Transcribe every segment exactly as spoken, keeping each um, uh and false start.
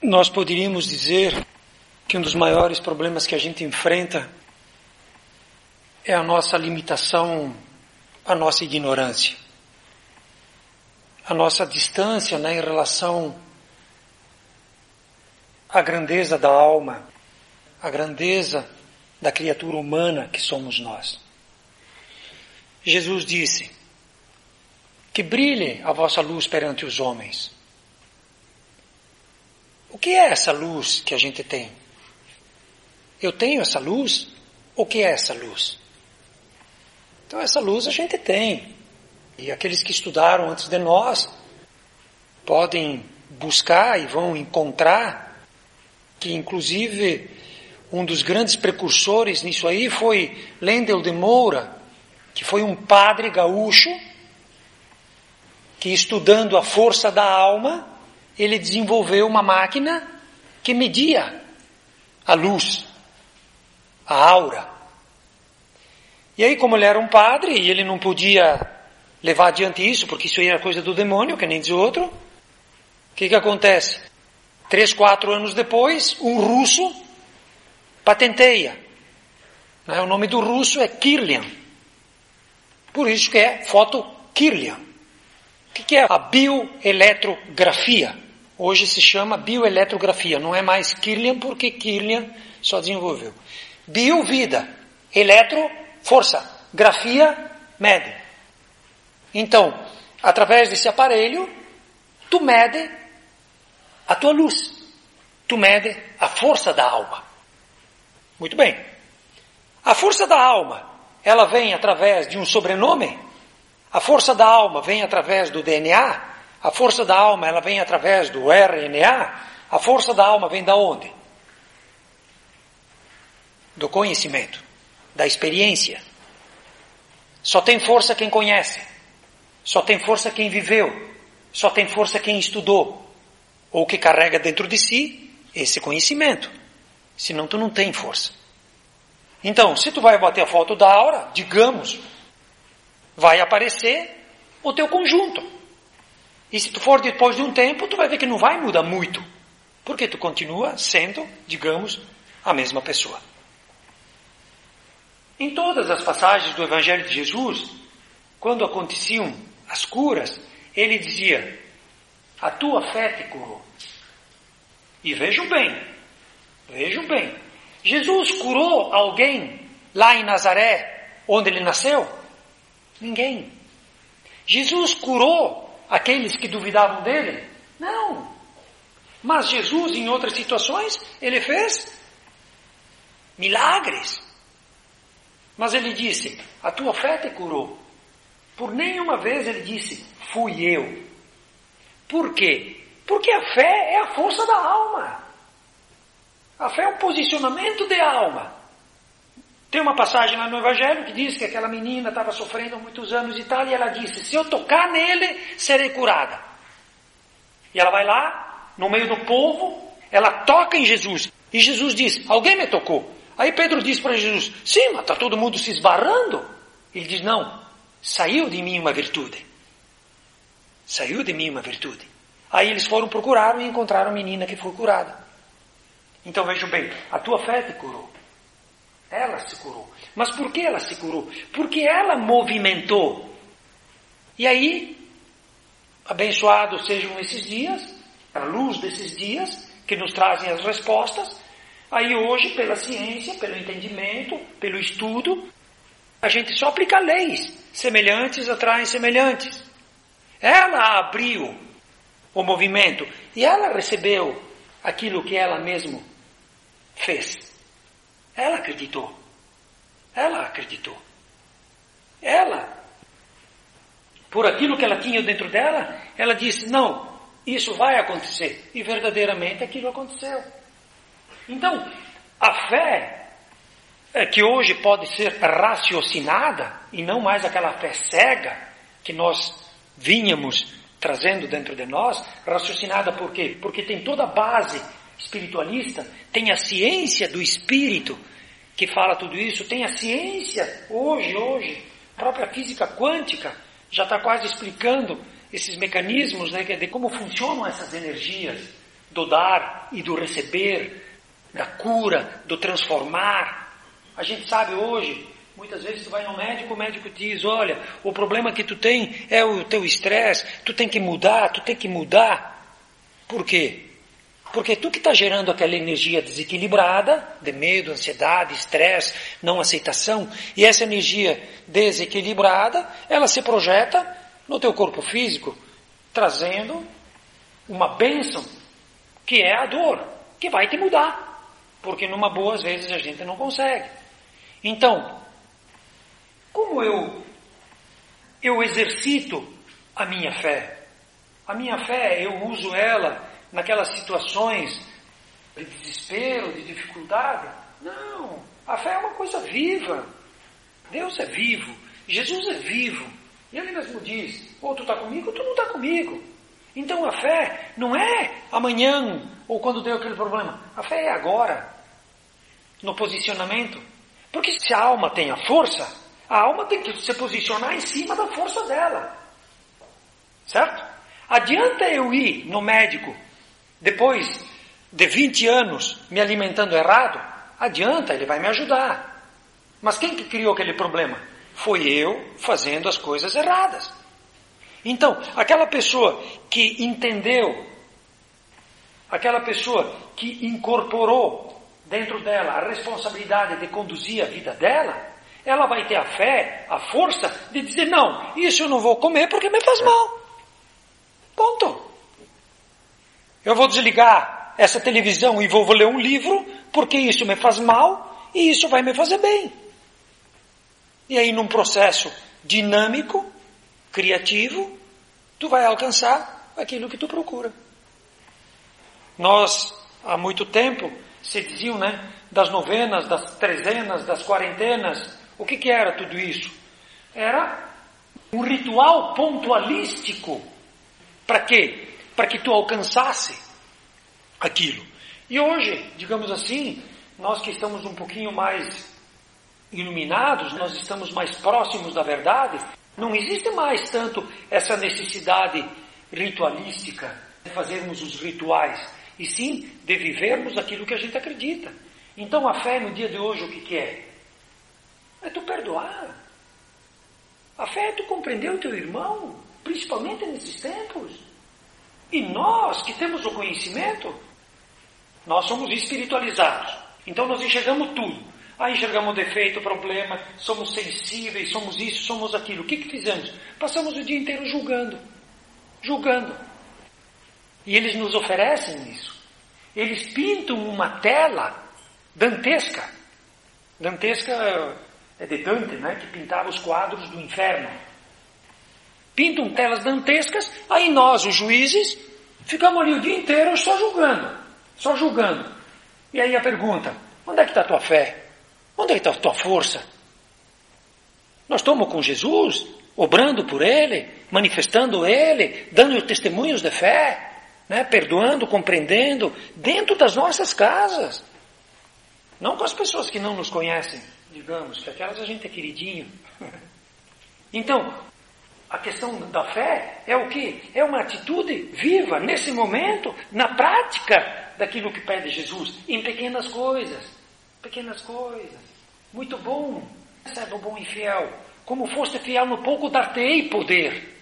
Nós poderíamos dizer que um dos maiores problemas que a gente enfrenta é a nossa limitação, a nossa ignorância, a nossa distância, né, em relação à grandeza da alma, à grandeza da criatura humana que somos nós. Jesus disse que brilhe a vossa luz perante os homens. O que é essa luz que a gente tem? Eu tenho essa luz? O que é essa luz? Então essa luz a gente tem. E aqueles que estudaram antes de nós podem buscar e vão encontrar que inclusive um dos grandes precursores nisso aí foi Lendel de Moura, que foi um padre gaúcho que, estudando a força da alma, ele desenvolveu uma máquina que media a luz, a aura. E aí, como ele era um padre e ele não podia levar adiante isso, porque isso aí era coisa do demônio, que nem diz outro, o que que acontece? Três, quatro anos depois, um russo patenteia. O nome do russo é Kirlian. Por isso que é foto Kirlian. O que é a bioeletrografia? Hoje se chama bioeletrografia. Não é mais Kirlian, porque Kirlian só desenvolveu. Bio, vida. Eletro, força. Grafia, mede. Então, através desse aparelho, tu mede a tua luz. Tu mede a força da alma. Muito bem. A força da alma, ela vem através de um sobrenome? A força da alma vem através do D N A? A força da alma, ela vem através do R N A? A força da alma vem da onde? Do conhecimento, da experiência. Só tem força quem conhece. Só tem força quem viveu. Só tem força quem estudou. Ou que carrega dentro de si esse conhecimento. Senão tu não tem força. Então, se tu vai bater a foto da aura, digamos, vai aparecer o teu conjunto. E se tu for depois de um tempo, tu vai ver que não vai mudar muito. Porque tu continua sendo, digamos, a mesma pessoa. Em todas as passagens do Evangelho de Jesus, quando aconteciam as curas, ele dizia, a tua fé te curou. E vejam bem, vejam bem, Jesus curou alguém lá em Nazaré, onde ele nasceu? Ninguém. Jesus curou aqueles que duvidavam dele? Não. Mas Jesus, em outras situações, ele fez milagres. Mas ele disse, a tua fé te curou. Por nenhuma vez ele disse, fui eu. Por quê? Porque a fé é a força da alma. A fé é um posicionamento de alma. Tem uma passagem lá no Evangelho que diz que aquela menina estava sofrendo há muitos anos e tal, e ela disse, se eu tocar nele, serei curada. E ela vai lá, no meio do povo, ela toca em Jesus. E Jesus diz, alguém me tocou. Aí Pedro diz para Jesus, sim, mas está todo mundo se esbarrando. Ele diz, não, saiu de mim uma virtude. Saiu de mim uma virtude. Aí eles foram procurar e encontraram a menina que foi curada. Então vejam bem, a tua fé te curou. Ela se curou. Mas por que ela se curou? Porque ela movimentou. E aí, abençoados sejam esses dias, a luz desses dias, que nos trazem as respostas. Aí hoje, pela ciência, pelo entendimento, pelo estudo, a gente só aplica leis. Semelhantes atraem semelhantes. Ela abriu o movimento e ela recebeu aquilo que ela mesma fez. Ela acreditou. Ela acreditou. Ela, por aquilo que ela tinha dentro dela, ela disse, não, isso vai acontecer. E verdadeiramente aquilo aconteceu. Então, a fé, é que hoje pode ser raciocinada, e não mais aquela fé cega que nós vínhamos trazendo dentro de nós, raciocinada por quê? Porque tem toda a base espiritualista, tem a ciência do espírito que fala tudo isso, tem a ciência hoje, hoje, a própria física quântica já está quase explicando esses mecanismos, né, de como funcionam essas energias do dar e do receber, da cura, do transformar. A gente sabe hoje, muitas vezes tu vai no médico, o médico diz, olha, o problema que tu tem é o teu estresse, tu tem que mudar, tu tem que mudar. Por quê? Porque tu que está gerando aquela energia desequilibrada, de medo, ansiedade, estresse, não aceitação, e essa energia desequilibrada, ela se projeta no teu corpo físico, trazendo uma bênção, que é a dor, que vai te mudar, porque numa boa às vezes a gente não consegue. Então, como eu, eu exercito a minha fé? A minha fé, eu uso ela naquelas situações de desespero, de dificuldade? Não, a fé é uma coisa viva. Deus é vivo, Jesus é vivo. E Ele mesmo diz, ou tu está comigo ou tu não está comigo. Então a fé não é amanhã ou quando deu aquele problema. A fé é agora, no posicionamento. Porque se a alma tem a força, a alma tem que se posicionar em cima da força dela. Certo? Adianta eu ir no médico depois de vinte anos me alimentando errado? Adianta, ele vai me ajudar. Mas quem que criou aquele problema? Foi eu fazendo as coisas erradas. Então, aquela pessoa que entendeu, aquela pessoa que incorporou dentro dela a responsabilidade de conduzir a vida dela, ela vai ter a fé, a força de dizer, não, isso eu não vou comer porque me faz mal. Ponto. Eu vou desligar essa televisão e vou ler um livro porque isso me faz mal e isso vai me fazer bem. E aí num processo dinâmico, criativo, tu vai alcançar aquilo que tu procura. Nós, há muito tempo, se diziam, né, das novenas, das trezenas, das quarentenas, o que que era tudo isso? Era um ritual pontualístico. Para quê? Para que tu alcançasse aquilo. E hoje, digamos assim, nós que estamos um pouquinho mais iluminados, nós estamos mais próximos da verdade, não existe mais tanto essa necessidade ritualística de fazermos os rituais, e sim de vivermos aquilo que a gente acredita. Então a fé no dia de hoje o que que é? É tu perdoar. A fé é tu compreender o teu irmão, principalmente nesses tempos. E nós que temos o conhecimento, nós somos espiritualizados. Então nós enxergamos tudo. Aí enxergamos defeito, problema, somos sensíveis, somos isso, somos aquilo. O que que fizemos? Passamos o dia inteiro julgando. Julgando. E eles nos oferecem isso. Eles pintam uma tela dantesca. Dantesca é de Dante, né? Que pintava os quadros do inferno. Pintam telas dantescas, aí nós, os juízes, ficamos ali o dia inteiro só julgando. Só julgando. E aí a pergunta, onde é que está a tua fé? Onde é que está a tua força? Nós estamos com Jesus, obrando por Ele, manifestando Ele, dando testemunhos de fé, né? Perdoando, compreendendo, dentro das nossas casas. Não com as pessoas que não nos conhecem, digamos, que aquelas a gente é queridinho. Então, a questão da fé é o quê? É uma atitude viva, nesse momento, na prática daquilo que pede Jesus, em pequenas coisas. Pequenas coisas. Muito bom. Servo bom e fiel. Como foste fiel no pouco, dar-te-ei poder.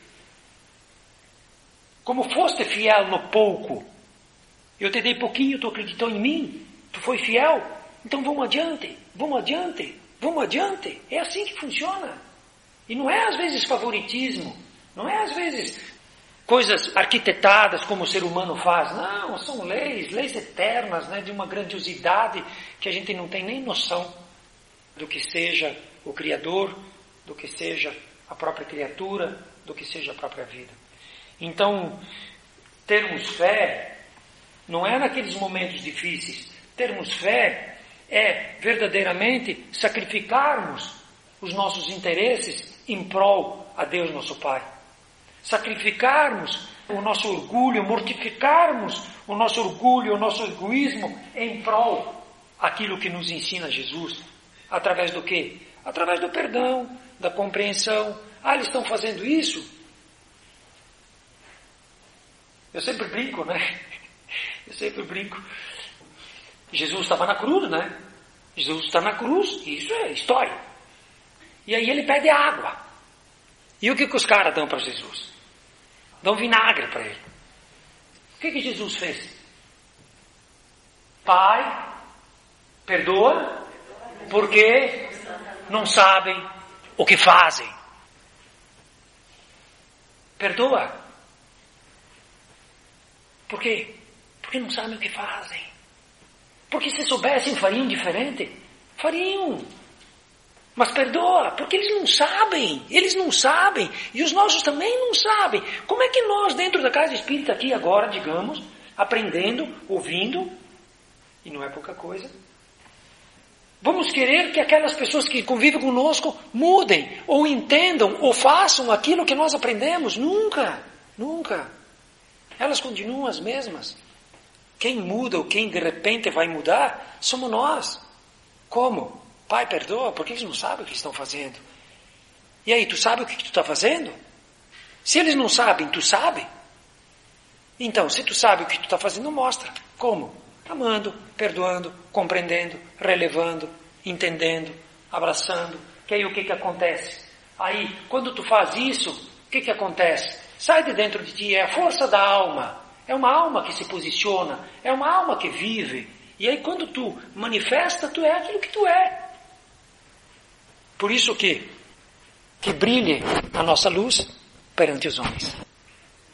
Como foste fiel no pouco, eu te dei pouquinho, tu acreditou em mim, tu foi fiel, então vamos adiante, vamos adiante, vamos adiante. É assim que funciona. E não é às vezes favoritismo, não é às vezes coisas arquitetadas como o ser humano faz. Não, são leis, leis eternas, né, de uma grandiosidade que a gente não tem nem noção do que seja o Criador, do que seja a própria criatura, do que seja a própria vida. Então, termos fé não é naqueles momentos difíceis. Termos fé é verdadeiramente sacrificarmos os nossos interesses em prol a Deus nosso Pai. Sacrificarmos o nosso orgulho, mortificarmos o nosso orgulho, o nosso egoísmo em prol aquilo que nos ensina Jesus. Através do quê? Através do perdão, da compreensão. Ah, eles estão fazendo isso? Eu sempre brinco, né? Eu sempre brinco. Jesus estava na cruz, né? Jesus está na cruz, isso é história. E aí ele pede água. E o que, que os caras dão para Jesus? Dão vinagre para ele. O que, que Jesus fez? Pai, perdoa, porque não sabem o que fazem. Perdoa. Por quê? Porque não sabem o que fazem. Porque se soubessem fariam diferente? Fariam. Mas perdoa, porque eles não sabem. Eles não sabem. E os nossos também não sabem. Como é que nós, dentro da casa espírita aqui agora, digamos, aprendendo, ouvindo, e não é pouca coisa, vamos querer que aquelas pessoas que convivem conosco mudem, ou entendam, ou façam aquilo que nós aprendemos? Nunca, nunca. Elas continuam as mesmas. Quem muda ou quem de repente vai mudar somos nós. Como? Pai, perdoa, porque eles não sabem o que estão fazendo. E aí, tu sabe o que tu está fazendo? Se eles não sabem, tu sabe? Então, se tu sabe o que tu está fazendo, mostra. Como? Amando, perdoando, compreendendo, relevando, entendendo, abraçando. Que aí o que que acontece? Aí, quando tu faz isso, o que que acontece? Sai de dentro de ti, é a força da alma. É uma alma que se posiciona, é uma alma que vive. E aí quando tu manifesta, tu é aquilo que tu é. Por isso que, que brilhe a nossa luz perante os homens.